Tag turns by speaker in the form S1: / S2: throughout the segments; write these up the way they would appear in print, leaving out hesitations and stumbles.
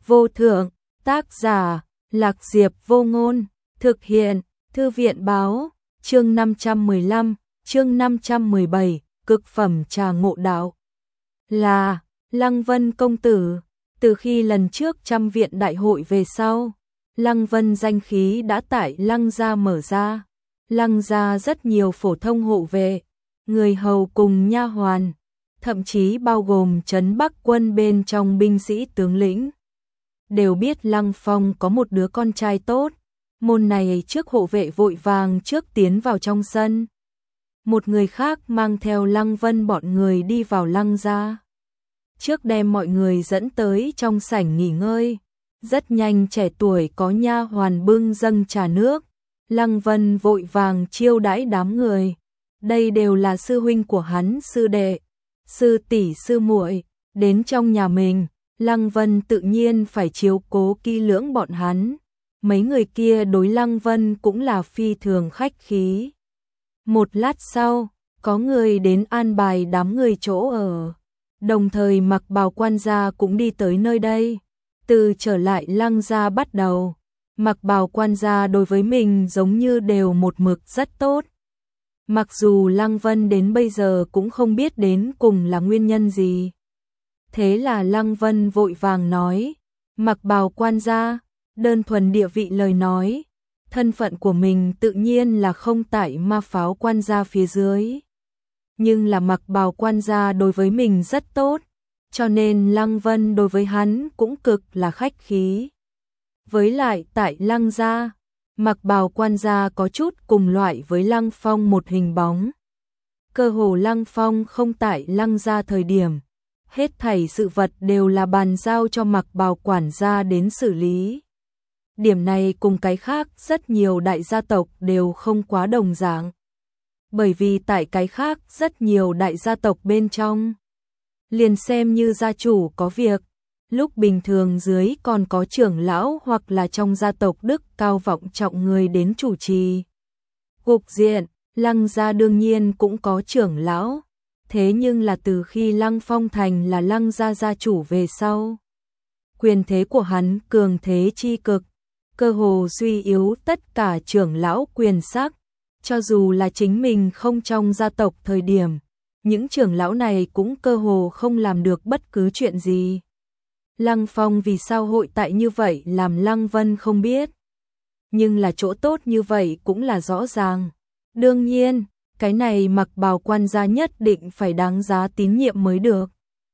S1: vô thượng, tác giả, Lạc Diệp Vô Ngôn, thực hiện, Thư viện báo, chương 515, chương 517, cực phẩm trà ngộ đạo. Là, Lăng Vân công tử, từ khi lần trước trăm viện đại hội về sau, Lăng Vân danh khí đã tại Lăng gia mở ra. Lăng gia rất nhiều phổ thông hộ vệ, người hầu cùng nha hoàn, thậm chí bao gồm trấn Bắc quân bên trong binh sĩ tướng lĩnh, đều biết Lăng Phong có một đứa con trai tốt. Môn này trước hộ vệ vội vàng trước tiến vào trong sân. Một người khác mang theo Lăng Vân bọn người đi vào Lăng gia. Trước đem mọi người dẫn tới trong sảnh nghỉ ngơi. Rất nhanh trẻ tuổi có nha hoàn bưng dâng trà nước. Lăng Vân vội vàng chiêu đãi đám người. Đây đều là sư huynh của hắn, sư đệ, sư tỷ, sư muội, đến trong nhà mình, Lăng Vân tự nhiên phải chiếu cố kỹ lưỡng bọn hắn. Mấy người kia đối Lăng Vân cũng là phi thường khách khí. Một lát sau, có người đến an bài đám người chỗ ở. Đồng thời Mặc Bào quan gia cũng đi tới nơi đây. Từ trở lại Lăng gia bắt đầu, Mặc Bào quan gia đối với mình giống như đều một mực rất tốt. Mặc dù Lăng Vân đến bây giờ cũng không biết đến cùng là nguyên nhân gì. Thế là Lăng Vân vội vàng nói, Mặc Bào quan gia, đơn thuần địa vị lời nói, thân phận của mình tự nhiên là không tại Ma Pháo quan gia phía dưới. Nhưng là Mặc Bào quan gia đối với mình rất tốt, cho nên Lăng Vân đối với hắn cũng cực là khách khí. Với lại tại Lăng gia, Mặc Bào quan gia có chút cùng loại với Lăng Phong một hình bóng. Cơ hồ Lăng Phong không tại Lăng gia thời điểm, hết thảy sự vật đều là bàn giao cho Mặc Bào quản gia đến xử lý. Điểm này cùng cái khác rất nhiều đại gia tộc đều không quá đồng dạng. Bởi vì tại cái khác rất nhiều đại gia tộc bên trong, liền xem như gia chủ có việc, lúc bình thường dưới còn có trưởng lão hoặc là trong gia tộc đức cao vọng trọng người đến chủ trì. Cục diện, Lăng gia đương nhiên cũng có trưởng lão, thế nhưng là từ khi Lăng Phong thành là Lăng gia gia chủ về sau, quyền thế của hắn cường thế chi cực, cơ hồ suy yếu tất cả trưởng lão quyền sắc, cho dù là chính mình không trong gia tộc thời điểm, những trưởng lão này cũng cơ hồ không làm được bất cứ chuyện gì. Lăng Phong vì sao hội tại như vậy làm Lăng Vân không biết. Nhưng là chỗ tốt như vậy cũng là rõ ràng. Đương nhiên, cái này Mặc Bào quan gia nhất định phải đáng giá tín nhiệm mới được.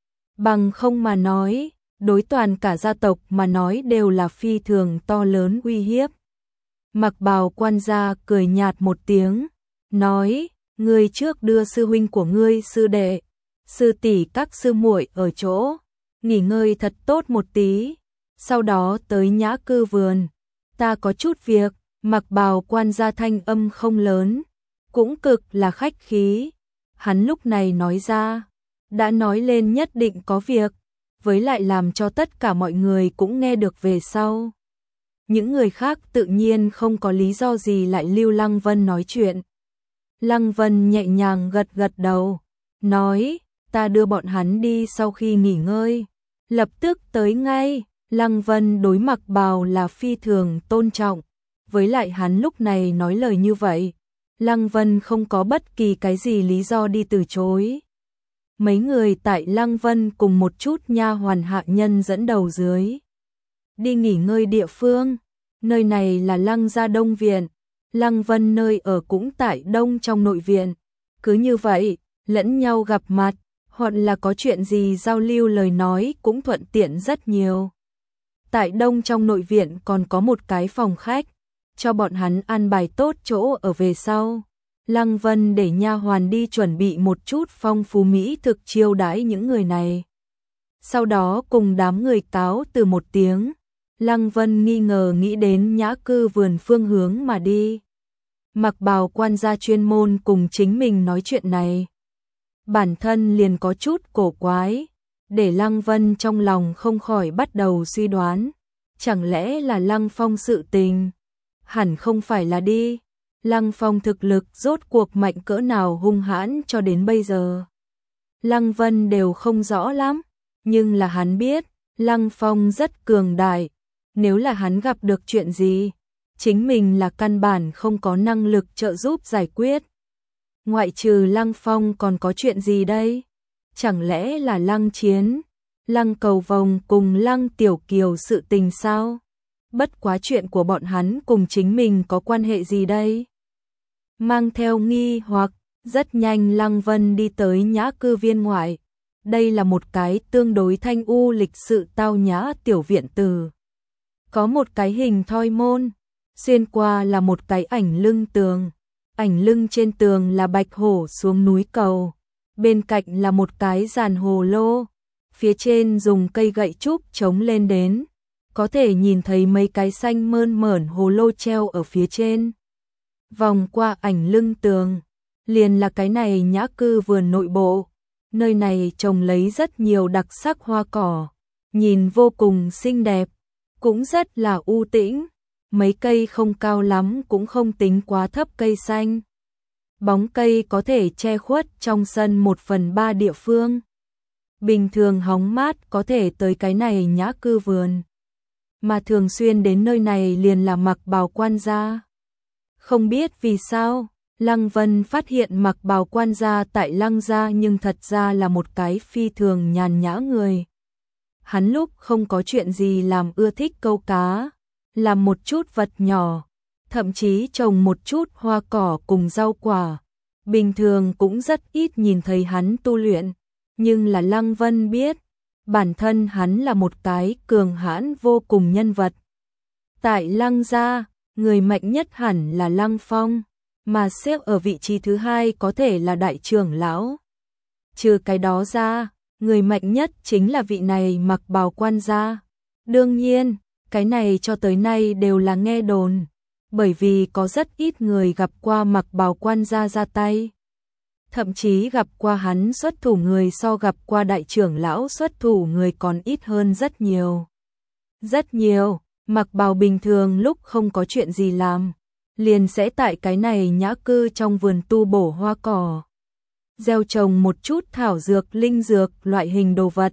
S1: Bằng không mà nói, đối toàn cả gia tộc mà nói đều là phi thường to lớn uy hiếp. Mặc Bào quan gia cười nhạt một tiếng, nói, ngươi trước đưa sư huynh của ngươi, sư đệ, sư tỷ các sư muội ở chỗ, nghỉ ngơi thật tốt một tí, sau đó tới Nhã Cư vườn, ta có chút việc. Mặc Bào quan gia thanh âm không lớn, cũng cực là khách khí, hắn lúc này nói ra, đã nói lên nhất định có việc, với lại làm cho tất cả mọi người cũng nghe được về sau. Những người khác tự nhiên không có lý do gì lại lưu Lăng Vân nói chuyện. Lăng Vân nhẹ nhàng gật gật đầu, nói, ta đưa bọn hắn đi sau khi nghỉ ngơi, lập tức tới ngay. Lăng Vân đối Mặc Bào là phi thường tôn trọng, với lại hắn lúc này nói lời như vậy, Lăng Vân không có bất kỳ cái gì lý do đi từ chối. Mấy người tại Lăng Vân cùng một chút nha hoàn hạ nhân dẫn đầu dưới đi nghỉ ngơi địa phương. Nơi này là Lăng gia Đông viện, Lăng Vân nơi ở cũng tại đông trong nội viện. Cứ như vậy, lẫn nhau gặp mặt, hoặc là có chuyện gì giao lưu lời nói cũng thuận tiện rất nhiều. Tại đông trong nội viện còn có một cái phòng khách, cho bọn hắn an bài tốt chỗ ở về sau. Lăng Vân để nha hoàn đi chuẩn bị một chút phong phú mỹ thực chiêu đãi những người này. Sau đó cùng đám người cáo từ một tiếng, Lăng Vân nghi ngờ nghĩ đến Nhã Cư vườn phương hướng mà đi. Mặc Bào quan gia chuyên môn cùng chính mình nói chuyện này, bản thân liền có chút cổ quái, để Lăng Vân trong lòng không khỏi bắt đầu suy đoán, chẳng lẽ là Lăng Phong sự tình? Hẳn không phải là đi. Lăng Phong thực lực rốt cuộc mạnh cỡ nào hung hãn cho đến bây giờ, Lăng Vân đều không rõ lắm, nhưng là hắn biết, Lăng Phong rất cường đại, nếu là hắn gặp được chuyện gì, chính mình là căn bản không có năng lực trợ giúp giải quyết. Ngoại trừ Lăng Phong còn có chuyện gì đây? Chẳng lẽ là Lăng Chiến, Lăng Cầu Vồng cùng Lăng Tiểu Kiều sự tình sao? Bất quá chuyện của bọn hắn cùng chính mình có quan hệ gì đây? Mang theo nghi hoặc, rất nhanh Lăng Vân đi tới nhã cư viên ngoại. Đây là một cái tương đối thanh u lịch sự tao nhã tiểu viện từ. Có một cái hình thoi môn, xuyên qua là một cái ảnh lưng tường. Ảnh lưng trên tường là bạch hổ xuống núi cầu. Bên cạnh là một cái giàn hồ lô. Phía trên dùng cây gậy trúc chống lên đến. Có thể nhìn thấy mấy cái xanh mơn mởn hồ lô treo ở phía trên. Vòng qua ảnh lưng tường, liền là cái này nhã cư vườn nội bộ. Nơi này trồng lấy rất nhiều đặc sắc hoa cỏ, nhìn vô cùng xinh đẹp, cũng rất là u tĩnh. Mấy cây không cao lắm cũng không tính quá thấp cây xanh. Bóng cây có thể che khuất trong sân 1/3 địa phương. Bình thường hóng mát có thể tới cái này nhã cư vườn. Mà thường xuyên đến nơi này liền là Mặc Bào quan gia. Không biết vì sao, Lăng Vân phát hiện Mặc Bào quan gia tại Lăng gia nhưng thật ra là một cái phi thường nhàn nhã người. Hắn lúc không có chuyện gì làm ưa thích câu cá, làm một chút vật nhỏ, thậm chí trồng một chút hoa cỏ cùng rau quả. Bình thường cũng rất ít nhìn thấy hắn tu luyện, nhưng là Lăng Vân biết, bản thân hắn là một cái cường hãn vô cùng nhân vật. Tại Lăng gia, người mạnh nhất hẳn là Lăng Phong, mà xếp ở vị trí thứ hai có thể là đại trưởng lão. Trừ cái đó ra, người mạnh nhất chính là vị này Mặc Bào quan gia. Đương nhiên, cái này cho tới nay đều là nghe đồn, bởi vì có rất ít người gặp qua Mặc Bào quan gia ra tay. Thậm chí gặp qua hắn xuất thủ người so gặp qua đại trưởng lão xuất thủ người còn ít hơn rất nhiều. Rất nhiều, Mặc Bào bình thường lúc không có chuyện gì làm, liền sẽ tại cái này nhã cư trong vườn tu bổ hoa cỏ, gieo trồng một chút thảo dược linh dược loại hình đồ vật.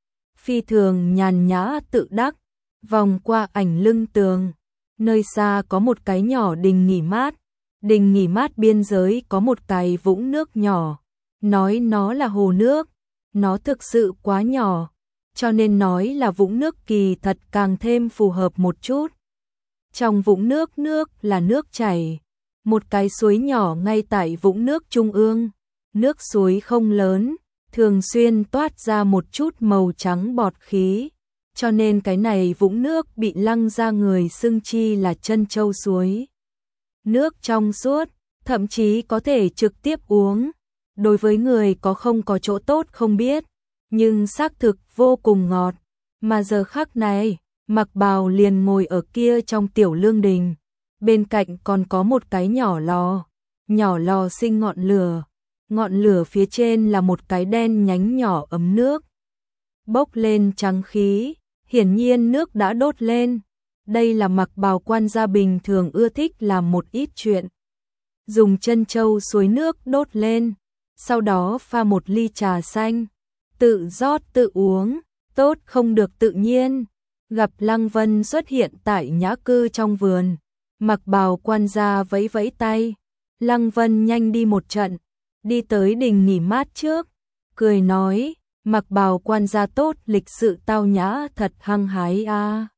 S1: Phi thường nhàn nhã tự đắc, vòng qua ảnh lưng tường, nơi xa có một cái nhỏ đình nghỉ mát. Đình nghỉ mát biên giới có một cái vũng nước nhỏ, nói nó là hồ nước, nó thực sự quá nhỏ, cho nên nói là vũng nước kỳ thật càng thêm phù hợp một chút. Trong vũng nước là nước chảy, một cái suối nhỏ ngay tại vũng nước trung ương, nước suối không lớn, thường xuyên toát ra một chút màu trắng bọt khí, cho nên cái này vũng nước bị Lăng gia người xưng chi là chân châu suối. Nước trong suốt, thậm chí có thể trực tiếp uống. Đối với người có không có chỗ tốt không biết, nhưng xác thực vô cùng ngọt. Mà giờ khắc này, Mặc Bào liền ngồi ở kia trong tiểu lương đình. Bên cạnh còn có một cái nhỏ lò sinh ngọn lửa phía trên là một cái đen nhánh nhỏ ấm nước. Bốc lên trắng khí, hiển nhiên nước đã đốt lên. Đây là Mặc Bào quan gia bình thường ưa thích làm một ít chuyện. Dùng chân châu suối nước đốt lên, sau đó pha một ly trà xanh, tự rót tự uống, tốt không được tự nhiên. Gặp Lăng Vân xuất hiện tại nhã cư trong vườn, Mặc Bào quan gia vẫy vẫy tay. Lăng Vân nhanh đi một trận, đi tới đình nghỉ mát trước, cười nói, Mặc Bào quan gia tốt lịch sự tao nhã thật hăng hái a.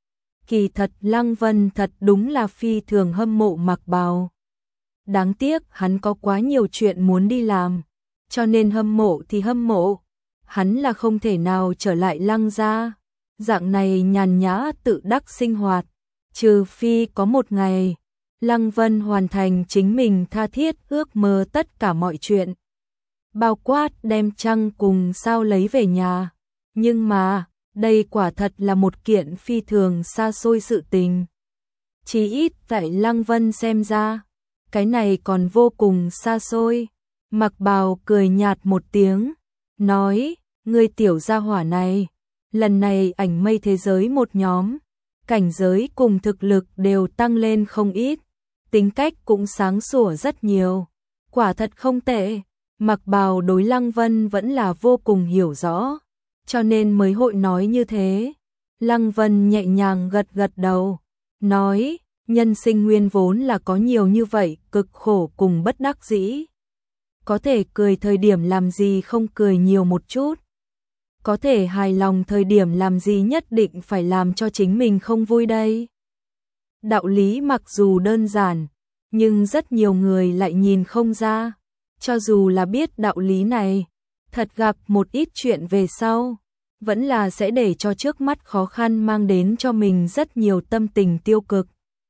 S1: Kỳ thật Lăng Vân thật đúng là phi thường hâm mộ Mặc Bào. Đáng tiếc hắn có quá nhiều chuyện muốn đi làm, cho nên hâm mộ thì hâm mộ, hắn là không thể nào trở lại Lăng gia. Dạng này nhàn nhã tự đắc sinh hoạt, trừ phi có một ngày, Lăng Vân hoàn thành chính mình tha thiết ước mơ tất cả mọi chuyện. Bao quát đem trăng cùng sao lấy về nhà, nhưng mà đây quả thật là một kiện phi thường xa xôi sự tình. Chỉ ít tại Lăng Vân xem ra, cái này còn vô cùng xa xôi. Mặc Bào cười nhạt một tiếng, nói, ngươi tiểu gia hỏa này, lần này ảnh mây thế giới một nhóm, cảnh giới cùng thực lực đều tăng lên không ít, tính cách cũng sáng sủa rất nhiều, quả thật không tệ. Mặc Bào đối Lăng Vân vẫn là vô cùng hiểu rõ, cho nên mới hội nói như thế. Lăng Vân nhẹ nhàng gật gật đầu, nói, nhân sinh nguyên vốn là có nhiều như vậy, cực khổ cùng bất đắc dĩ. Có thể cười thời điểm làm gì không cười nhiều một chút. Có thể hài lòng thời điểm làm gì nhất định phải làm cho chính mình không vui đây. Đạo lý mặc dù đơn giản, nhưng rất nhiều người lại nhìn không ra. Cho dù là biết đạo lý này, thật gặp một ít chuyện về sau, vẫn là sẽ để cho trước mắt khó khăn mang đến cho mình rất nhiều tâm tình tiêu cực.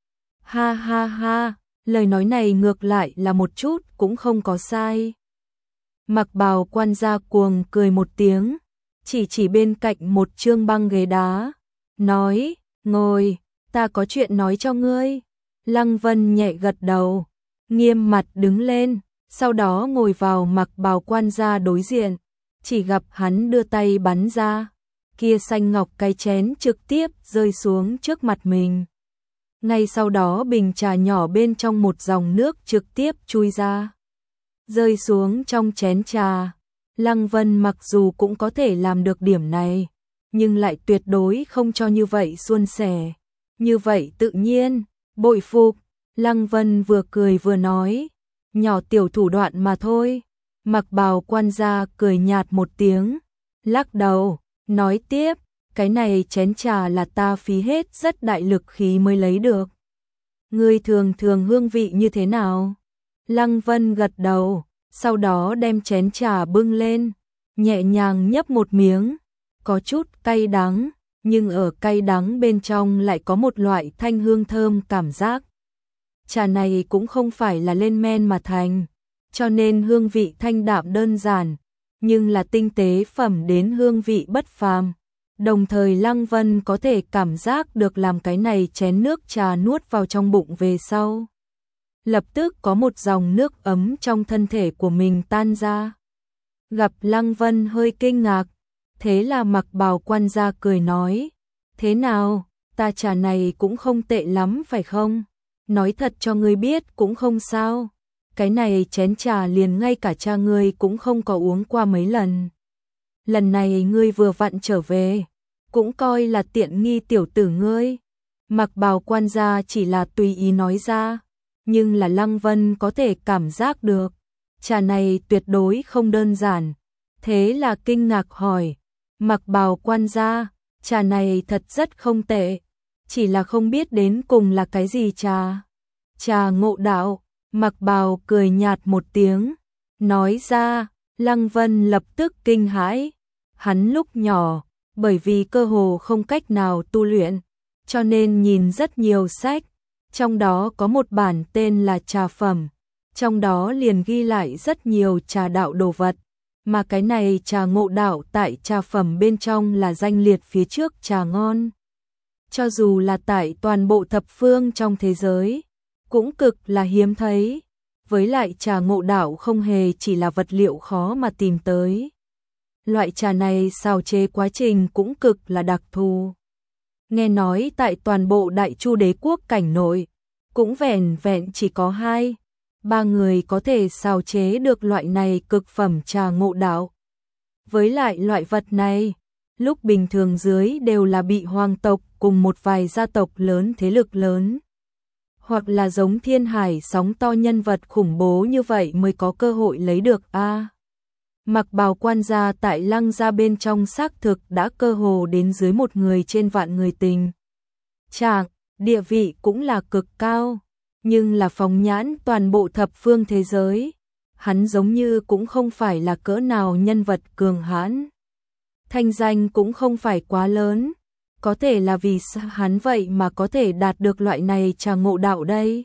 S1: Ha ha ha, lời nói này ngược lại là một chút cũng không có sai. Mặc Bào Quan gia cuồng cười một tiếng, chỉ bên cạnh một trương băng ghế đá, nói, ngồi, ta có chuyện nói cho ngươi. Lăng Vân nhẹ gật đầu, nghiêm mặt đứng lên, sau đó ngồi vào Mặc Bào Quan gia đối diện, chỉ gặp hắn đưa tay bắn ra, kia xanh ngọc cái chén trực tiếp rơi xuống trước mặt mình. Ngay sau đó bình trà nhỏ bên trong một dòng nước trực tiếp chui ra, rơi xuống trong chén trà. Lăng Vân mặc dù cũng có thể làm được điểm này, nhưng lại tuyệt đối không cho như vậy suôn sẻ, như vậy tự nhiên, bội phục. Lăng Vân vừa cười vừa nói, nhỏ tiểu thủ đoạn mà thôi. Mặc Bào Quan gia cười nhạt một tiếng, lắc đầu, nói tiếp, cái này chén trà là ta phí hết rất đại lực khí mới lấy được. Ngươi thường thường hương vị như thế nào? Lăng Vân gật đầu, sau đó đem chén trà bưng lên, nhẹ nhàng nhấp một miếng, có chút cay đắng, nhưng ở cay đắng bên trong lại có một loại thanh hương thơm cảm giác. Trà này cũng không phải là lên men mà thành, cho nên hương vị thanh đạm đơn giản, nhưng là tinh tế phẩm đến hương vị bất phàm. Đồng thời Lăng Vân có thể cảm giác được làm cái này chén nước trà nuốt vào trong bụng về sau, lập tức có một dòng nước ấm trong thân thể của mình tan ra. Gặp Lăng Vân hơi kinh ngạc, thế là Mặc Bào Quan gia cười nói, thế nào, ta trà này cũng không tệ lắm phải không? Nói thật cho ngươi biết cũng không sao, cái này chén trà liền ngay cả cha ngươi cũng không có uống qua mấy lần. Lần này ngươi vừa vặn trở về, cũng coi là tiện nghi tiểu tử ngươi. Mặc Bào Quan gia chỉ là tùy ý nói ra, nhưng là Lăng Vân có thể cảm giác được, trà này tuyệt đối không đơn giản. Thế là kinh ngạc hỏi, Mặc Bào Quan gia, trà này thật rất không tệ, chỉ là không biết đến cùng là cái gì trà. Trà Ngộ Đạo. Mặc Bào cười nhạt một tiếng, nói ra. Lăng Vân lập tức kinh hãi. Hắn lúc nhỏ, bởi vì cơ hồ không cách nào tu luyện, cho nên nhìn rất nhiều sách, trong đó có một bản tên là Trà Phẩm, trong đó liền ghi lại rất nhiều trà đạo đồ vật, mà cái này Trà Ngộ Đạo tại Trà Phẩm bên trong là danh liệt phía trước trà ngon. Cho dù là tại toàn bộ thập phương trong thế giới, cũng cực là hiếm thấy, với lại Trà Ngộ Đạo không hề chỉ là vật liệu khó mà tìm tới. Loại trà này xào chế quá trình cũng cực là đặc thù. Nghe nói tại toàn bộ Đại Chu đế quốc cảnh nội, cũng vẻn vẹn chỉ có 2-3 người có thể xào chế được loại này cực phẩm Trà Ngộ Đạo. Với lại loại vật này, lúc bình thường dưới đều là bị hoàng tộc cùng một vài gia tộc lớn thế lực lớn, hoặc là giống Thiên Hải sóng to nhân vật khủng bố như vậy mới có cơ hội lấy được a. Mặc Bào Quan gia tại Lăng gia bên trong xác thực đã cơ hồ đến dưới một người trên vạn người tình trạng, địa vị cũng là cực cao, nhưng là phóng nhãn toàn bộ thập phương thế giới, hắn giống như cũng không phải là cỡ nào nhân vật cường hãn. Thanh danh cũng không phải quá lớn, có thể là vì sao hắn vậy mà có thể đạt được loại này Trà Ngộ Đạo đây?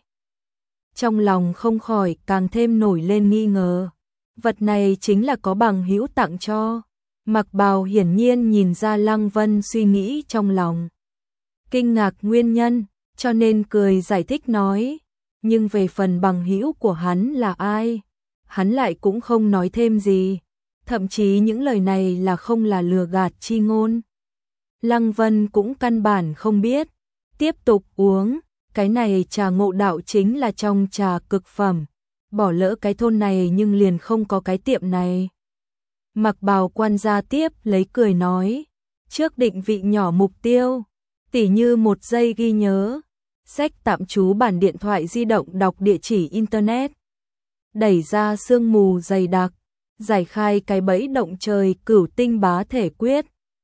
S1: Trong lòng không khỏi càng thêm nổi lên nghi ngờ. Vật này chính là có bằng hữu tặng cho. Mặc Bào hiển nhiên nhìn ra Lăng Vân suy nghĩ trong lòng, kinh ngạc nguyên nhân, cho nên cười giải thích nói, nhưng về phần bằng hữu của hắn là ai, hắn lại cũng không nói thêm gì, thậm chí những lời này là không là lừa gạt chi ngôn. Lăng Vân cũng căn bản không biết, tiếp tục uống, cái này Trà Ngộ Đạo chính là trong trà cực phẩm, bỏ lỡ cái thôn này nhưng liền không có cái tiệm này. Mặc Bào quan gia tiếp lấy cười nói, trước định vị nhỏ mục tiêu, tỉ như 1 giây ghi nhớ, sách tạm trú bản điện thoại di động đọc địa chỉ internet, đẩy ra sương mù dày đặc, giải khai cái bẫy động trời cửu tinh bá thể quyết,